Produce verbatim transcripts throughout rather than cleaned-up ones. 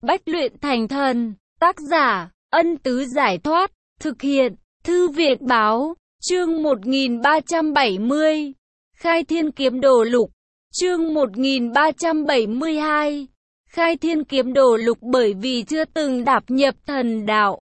Bách luyện thành thần. Tác giả, Ân Tứ Giải Thoát. Thực hiện, Thư Viện Báo. Chương một nghìn ba trăm bảy mươi. Khai Thiên Kiếm Đồ Lục. Chương một nghìn ba trăm bảy mươi hai. Khai Thiên Kiếm Đồ Lục. Bởi vì chưa từng đạp nhập thần đạo,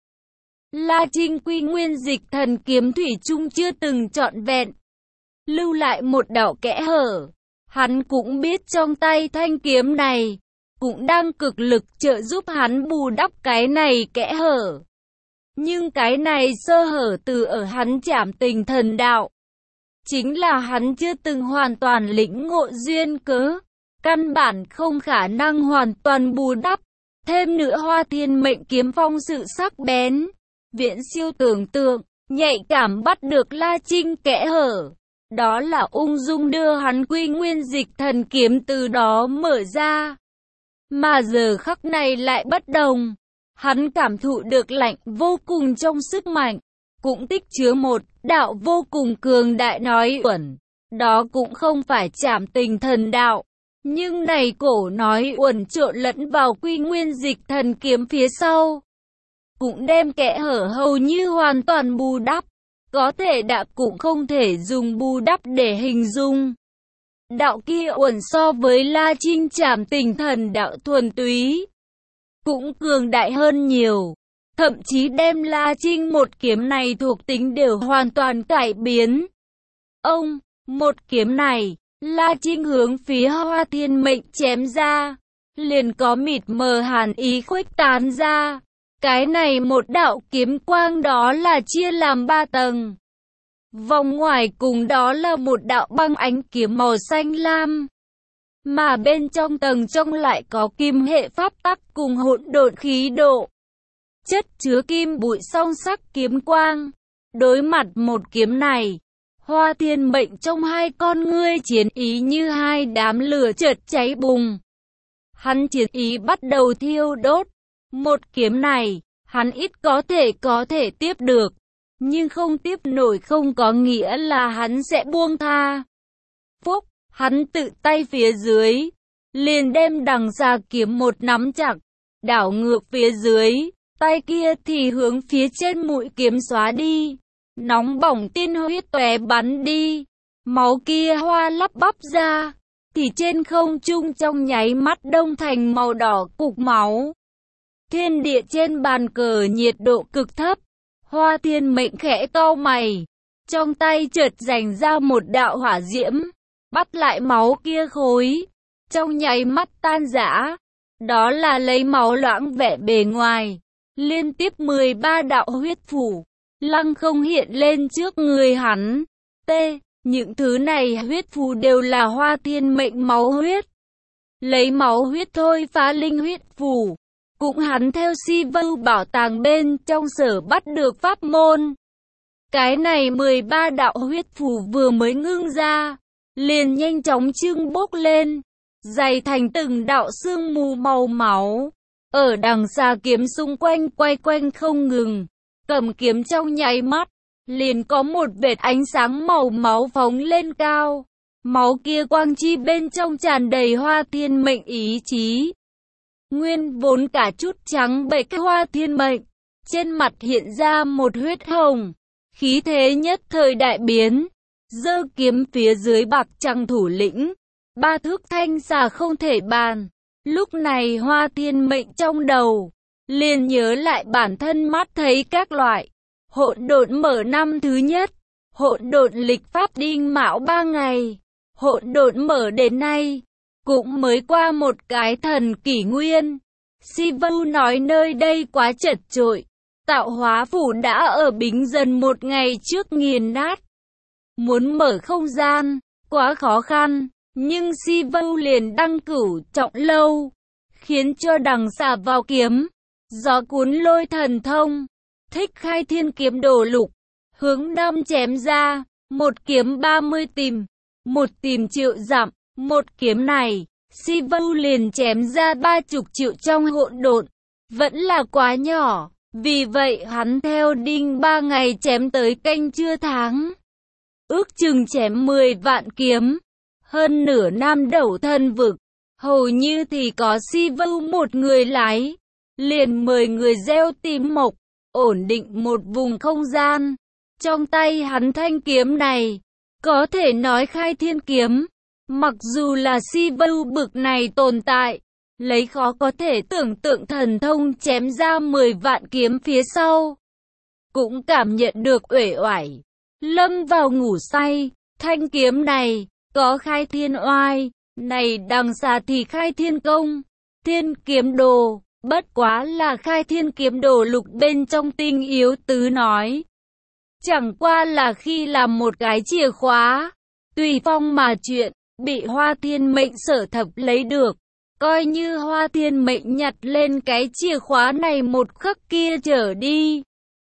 La Trinh quy nguyên dịch thần kiếm thủy chung chưa từng trọn vẹn, lưu lại một đạo kẽ hở. Hắn cũng biết trong tay thanh kiếm này cũng đang cực lực trợ giúp hắn bù đắp cái này kẽ hở. Nhưng cái này sơ hở từ ở hắn trảm tình thần đạo, chính là hắn chưa từng hoàn toàn lĩnh ngộ duyên cớ, căn bản không khả năng hoàn toàn bù đắp. Thêm nữa Hoa Thiên Mệnh kiếm phong sự sắc bén, viễn siêu tưởng tượng, nhạy cảm bắt được La Trinh kẽ hở. Đó là ung dung đưa hắn quy nguyên dịch thần kiếm từ đó mở ra. Mà giờ khắc này lại bất đồng. Hắn cảm thụ được lạnh vô cùng trong sức mạnh, cũng tích chứa một đạo vô cùng cường đại nói uẩn. Đó cũng không phải trảm tình thần đạo, nhưng này cổ nói uẩn trộn lẫn vào quy nguyên dịch thần kiếm phía sau, cũng đem kẽ hở hầu như hoàn toàn bù đắp. Có thể đã cũng không thể dùng bù đắp để hình dung. Đạo kia uẩn so với La Trinh trảm tình thần đạo thuần túy cũng cường đại hơn nhiều, thậm chí đem La Trinh một kiếm này thuộc tính đều hoàn toàn cải biến. Ông, một kiếm này, La Trinh hướng phía Hoa Thiên Mệnh chém ra, liền có mịt mờ hàn ý khuếch tán ra. Cái này một đạo kiếm quang đó là chia làm ba tầng. Vòng ngoài cùng đó là một đạo băng ánh kiếm màu xanh lam, mà bên trong tầng trong lại có kim hệ pháp tắc cùng hỗn độn khí độ, chất chứa kim bụi song sắc kiếm quang. Đối mặt một kiếm này, Hoa Thiên Mệnh trong hai con ngươi chiến ý như hai đám lửa chợt cháy bùng. Hắn chiến ý bắt đầu thiêu đốt. Một kiếm này, hắn ít có thể có thể tiếp được, nhưng không tiếp nổi không có nghĩa là hắn sẽ buông tha. Phúc, hắn tự tay phía dưới, liền đem đằng xa kiếm một nắm chặt, đảo ngược phía dưới, tay kia thì hướng phía trên mũi kiếm xóa đi. Nóng bỏng tiên huyết tóe bắn đi, máu kia hoa lắp bắp ra, thì trên không trung trong nháy mắt đông thành màu đỏ cục máu. Thiên địa trên bàn cờ nhiệt độ cực thấp. Hoa Thiên Mệnh khẽ cau mày, trong tay chợt giành ra một đạo hỏa diễm, bắt lại máu kia khối, trong nháy mắt tan rã. Đó là lấy máu loãng vẻ bề ngoài, liên tiếp mười ba đạo huyết phủ, lăng không hiện lên trước người hắn. T. Những thứ này huyết phù đều là Hoa Thiên Mệnh máu huyết. Lấy máu huyết thôi phá linh huyết phù, cũng hắn theo si vưu bảo tàng bên trong sở bắt được pháp môn. Cái này mười ba đạo huyết phù vừa mới ngưng ra, liền nhanh chóng trưng bốc lên, dày thành từng đạo sương mù màu máu. Ở đằng xa kiếm xung quanh quay quanh không ngừng, cầm kiếm trong nháy mắt, liền có một vệt ánh sáng màu máu phóng lên cao. Máu kia quang chi bên trong tràn đầy Hoa Thiên Mệnh ý chí. Nguyên vốn cả chút trắng bệch Hoa Thiên Mệnh, trên mặt hiện ra một huyết hồng, khí thế nhất thời đại biến, giơ kiếm phía dưới bạc trăng thủ lĩnh, ba thước thanh xà không thể bàn. Lúc này Hoa Thiên Mệnh trong đầu liền nhớ lại bản thân mắt thấy các loại hỗn độn mở năm thứ nhất, hỗn độn lịch pháp đinh mão ba ngày, hỗn độn mở đến nay cũng mới qua một cái thần kỷ nguyên. Si Vưu nói nơi đây quá chật chội, tạo hóa phủ đã ở Bính Dần một ngày trước nghiền nát. Muốn mở không gian, quá khó khăn, nhưng Si Vưu liền đăng cửu trọng lâu, khiến cho đằng xà vào kiếm, gió cuốn lôi thần thông, thích khai thiên kiếm đồ lục, hướng nam chém ra, một kiếm ba mươi tìm, một tìm triệu dặm. Một kiếm này, Si Vưu liền chém ra ba chục triệu trong hỗn độn, vẫn là quá nhỏ, vì vậy hắn theo đinh ba ngày chém tới canh chưa tháng. Ước chừng chém mười vạn kiếm, hơn nửa nam đẩu thân vực, hầu như thì có Si Vưu một người lái, liền mời người gieo tìm mộc, ổn định một vùng không gian. Trong tay hắn thanh kiếm này, có thể nói khai thiên kiếm. Mặc dù là si vưu bực này tồn tại, lấy khó có thể tưởng tượng thần thông chém ra mười vạn kiếm phía sau. Cũng cảm nhận được uể oải, lâm vào ngủ say. Thanh kiếm này, có khai thiên oai, này đằng xa thì khai thiên công, thiên kiếm đồ, bất quá là khai thiên kiếm đồ lục bên trong tinh yếu tứ nói. Chẳng qua là khi làm một cái chìa khóa, tùy phong mà chuyện, bị Hoa Thiên Mệnh sở thập lấy được. Coi như Hoa Thiên Mệnh nhặt lên cái chìa khóa này một khắc kia trở đi.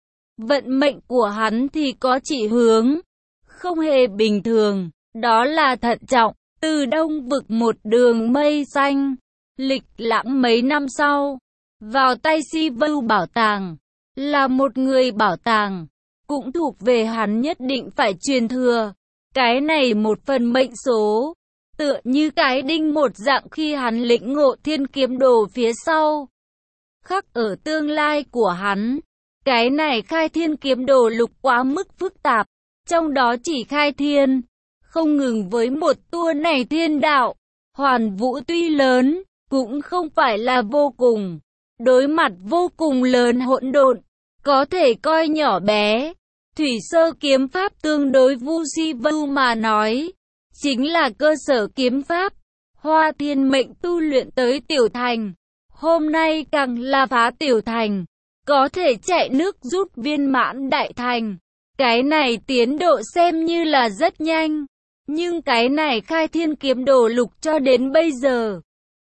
Vận mệnh của hắn thì có chỉ hướng, không hề bình thường, đó là thận trọng. Từ đông vực một đường mây xanh, lịch lãm mấy năm sau, vào tay si vưu bảo tàng, là một người bảo tàng, cũng thuộc về hắn nhất định phải truyền thừa. Cái này một phần mệnh số, tựa như cái đinh một dạng khi hắn lĩnh ngộ thiên kiếm đồ phía sau. Khắc ở tương lai của hắn, cái này khai thiên kiếm đồ lục quá mức phức tạp, trong đó chỉ khai thiên, không ngừng với một tour này thiên đạo. Hoàn vũ tuy lớn, cũng không phải là vô cùng. Đối mặt vô cùng lớn hỗn độn, có thể coi nhỏ bé. Thủy sơ kiếm pháp tương đối vu si vưu mà nói, chính là cơ sở kiếm pháp. Hoa Thiên Mệnh tu luyện tới tiểu thành, hôm nay càng là phá tiểu thành, có thể chạy nước rút viên mãn đại thành. Cái này tiến độ xem như là rất nhanh, nhưng cái này khai thiên kiếm đồ lục cho đến bây giờ,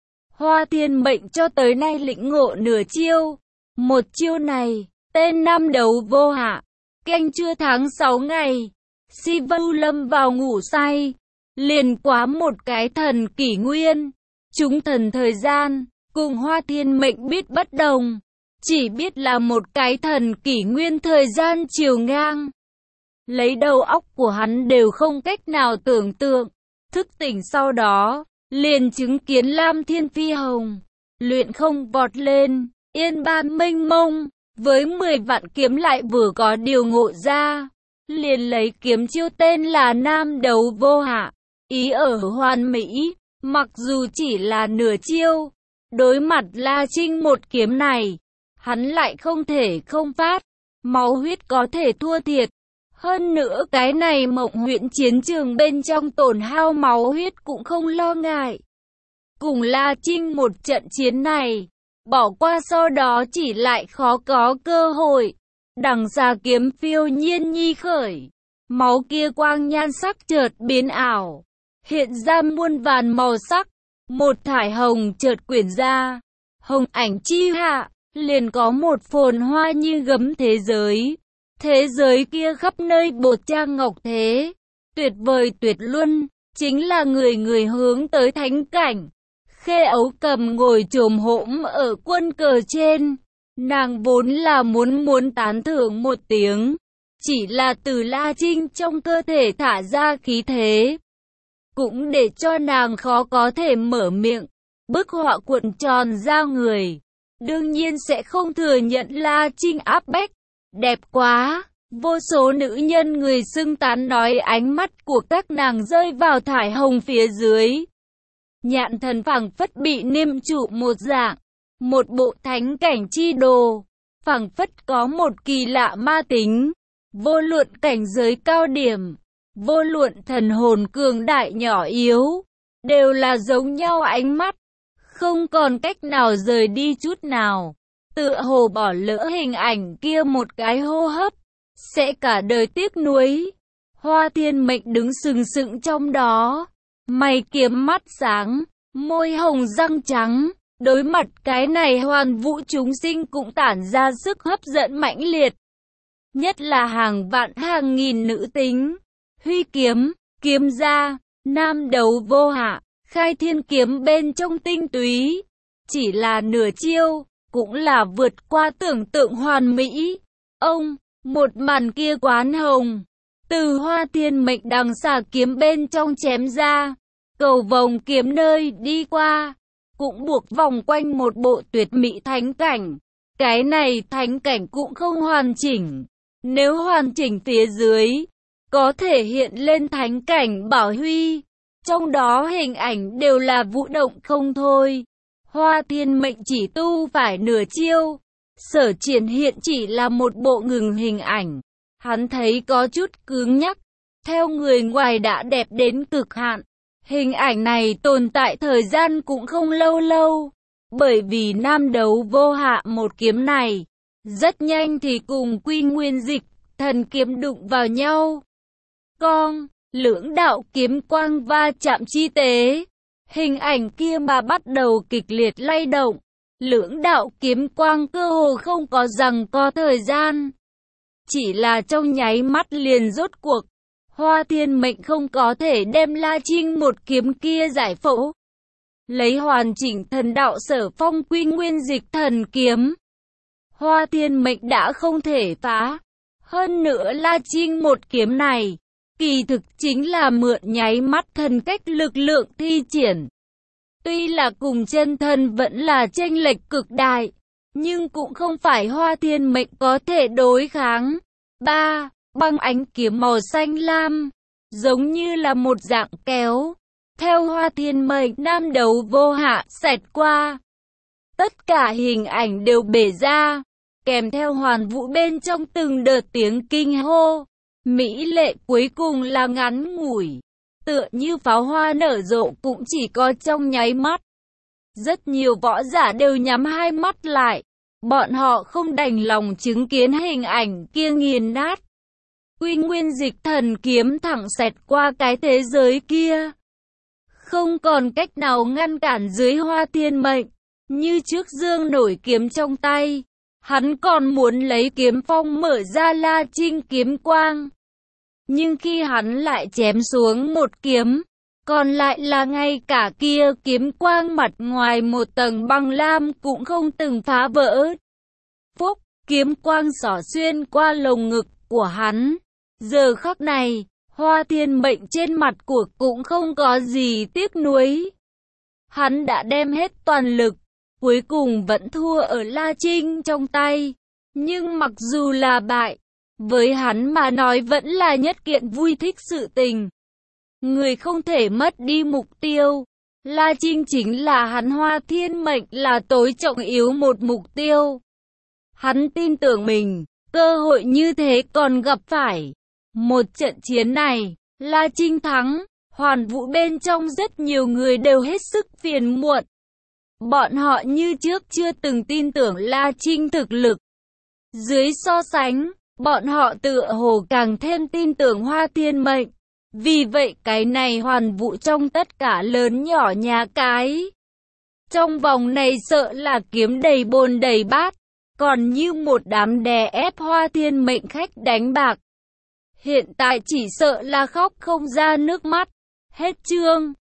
Hoa Thiên Mệnh cho tới nay lĩnh ngộ nửa chiêu. Một chiêu này, tên năm đấu vô hạ. Canh chưa tháng sáu ngày, si vưu lâm vào ngủ say, liền quá một cái thần kỷ nguyên. Chúng thần thời gian, cùng Hoa Thiên Mệnh biết bất đồng, chỉ biết là một cái thần kỷ nguyên thời gian chiều ngang. Lấy đầu óc của hắn đều không cách nào tưởng tượng. Thức tỉnh sau đó, liền chứng kiến Lam Thiên Phi Hồng, luyện không vọt lên, yên ban mênh mông, với mười vạn kiếm lại vừa có điều ngộ ra, liền lấy kiếm chiêu tên là Nam Đấu Vô Hạ, ý ở hoàn mỹ, mặc dù chỉ là nửa chiêu, đối mặt La Trinh một kiếm này, hắn lại không thể không phát, máu huyết có thể thua thiệt. Hơn nữa cái này Mộng Huyễn chiến trường bên trong tổn hao máu huyết cũng không lo ngại. Cùng La Trinh một trận chiến này, bỏ qua sau đó chỉ lại khó có cơ hội. Đằng xa kiếm phiêu nhiên nhi khởi, máu kia quang nhan sắc chợt biến ảo, hiện ra muôn vàn màu sắc, một thải hồng chợt quyển ra, hồng ảnh chi hạ, liền có một phồn hoa như gấm thế giới. Thế giới kia khắp nơi bột trang ngọc thế, tuyệt vời tuyệt luân, chính là người người hướng tới thánh cảnh. Khê Ấu Cầm ngồi chồm hổm ở quân cờ trên, nàng vốn là muốn muốn tán thưởng một tiếng, chỉ là từ La Trinh trong cơ thể thả ra khí thế, cũng để cho nàng khó có thể mở miệng. Bức họa cuộn tròn ra người, đương nhiên sẽ không thừa nhận La Trinh áp bách. Đẹp quá, vô số nữ nhân người xưng tán nói ánh mắt của các nàng rơi vào thải hồng phía dưới. Nhạn thần phảng phất bị niêm trụ một dạng, một bộ thánh cảnh chi đồ, phảng phất có một kỳ lạ ma tính. Vô luận cảnh giới cao điểm, vô luận thần hồn cường đại nhỏ yếu, đều là giống nhau ánh mắt, không còn cách nào rời đi chút nào. Tựa hồ bỏ lỡ hình ảnh kia một cái hô hấp, sẽ cả đời tiếc nuối. Hoa Thiên Mệnh đứng sừng sững trong đó, mày kiếm mắt sáng, môi hồng răng trắng, đối mặt cái này hoàn vũ chúng sinh cũng tản ra sức hấp dẫn mãnh liệt. Nhất là hàng vạn hàng nghìn nữ tính, huy kiếm, kiếm ra, Nam Đấu Vô Hạ, khai thiên kiếm bên trong tinh túy, chỉ là nửa chiêu, cũng là vượt qua tưởng tượng hoàn mỹ. Ông, một màn kia quán hồng, từ Hoa Thiên Mệnh đằng xà kiếm bên trong chém ra, cầu vòng kiếm nơi đi qua, cũng buộc vòng quanh một bộ tuyệt mỹ thánh cảnh. Cái này thánh cảnh cũng không hoàn chỉnh. Nếu hoàn chỉnh phía dưới, có thể hiện lên thánh cảnh bảo huy. Trong đó hình ảnh đều là vũ động không thôi. Hoa Thiên Mệnh chỉ tu phải nửa chiêu. Sở Triển hiện chỉ là một bộ ngừng hình ảnh. Hắn thấy có chút cứng nhắc. Theo người ngoài đã đẹp đến cực hạn. Hình ảnh này tồn tại thời gian cũng không lâu lâu. Bởi vì nam đấu vô hạ một kiếm này, rất nhanh thì cùng Quy Nguyên Dịch thần kiếm đụng vào nhau. Con, lưỡng đạo kiếm quang va chạm chi tế. Hình ảnh kia mà bắt đầu kịch liệt lay động. Lưỡng đạo kiếm quang cơ hồ không có rằng có thời gian. Chỉ là trong nháy mắt liền rốt cuộc. Hoa Thiên Mệnh không có thể đem La Trinh một kiếm kia giải phẫu. Lấy hoàn chỉnh thần đạo Sở Phong Quy Nguyên Dịch thần kiếm. Hoa Thiên Mệnh đã không thể phá. Hơn nữa La Trinh một kiếm này, kỳ thực chính là mượn nháy mắt thần cách lực lượng thi triển. Tuy là cùng chân thân vẫn là chênh lệch cực đại, nhưng cũng không phải Hoa Thiên Mệnh có thể đối kháng. ba. Băng ánh kiếm màu xanh lam, giống như là một dạng kéo. Theo Hoa Thiên Mệnh nam đấu vô hạ xẹt qua. Tất cả hình ảnh đều bể ra, kèm theo hoàn vũ bên trong từng đợt tiếng kinh hô. Mỹ lệ cuối cùng là ngắn ngủi, tựa như pháo hoa nở rộ cũng chỉ có trong nháy mắt. Rất nhiều võ giả đều nhắm hai mắt lại, bọn họ không đành lòng chứng kiến hình ảnh kia nghiền nát. Quy Nguyên Dịch thần kiếm thẳng xẹt qua cái thế giới kia. Không còn cách nào ngăn cản dưới Hoa Thiên Mệnh. Như trước dương nổi kiếm trong tay, hắn còn muốn lấy kiếm phong mở ra La Trinh kiếm quang. Nhưng khi hắn lại chém xuống một kiếm, còn lại là ngay cả kia kiếm quang mặt ngoài một tầng băng lam cũng không từng phá vỡ. Phúc, kiếm quang xỏ xuyên qua lồng ngực của hắn. Giờ khắc này, Hoa Thiên Mệnh trên mặt của cũng không có gì tiếc nuối. Hắn đã đem hết toàn lực, cuối cùng vẫn thua ở La Trinh trong tay. Nhưng mặc dù là bại, với hắn mà nói vẫn là nhất kiện vui thích sự tình. Người không thể mất đi mục tiêu. La Trinh chính là hắn Hoa Thiên Mệnh là tối trọng yếu một mục tiêu. Hắn tin tưởng mình, cơ hội như thế còn gặp phải. Một trận chiến này, La Trinh thắng, hoàn vũ bên trong rất nhiều người đều hết sức phiền muộn. Bọn họ như trước chưa từng tin tưởng La Trinh thực lực. Dưới so sánh, bọn họ tựa hồ càng thêm tin tưởng Hoa Thiên Mệnh. Vì vậy cái này hoàn vũ trong tất cả lớn nhỏ nhà cái. Trong vòng này sợ là kiếm đầy bồn đầy bát, còn như một đám đè ép Hoa Thiên Mệnh khách đánh bạc. Hiện tại chỉ sợ là khóc không ra nước mắt. Hết chương.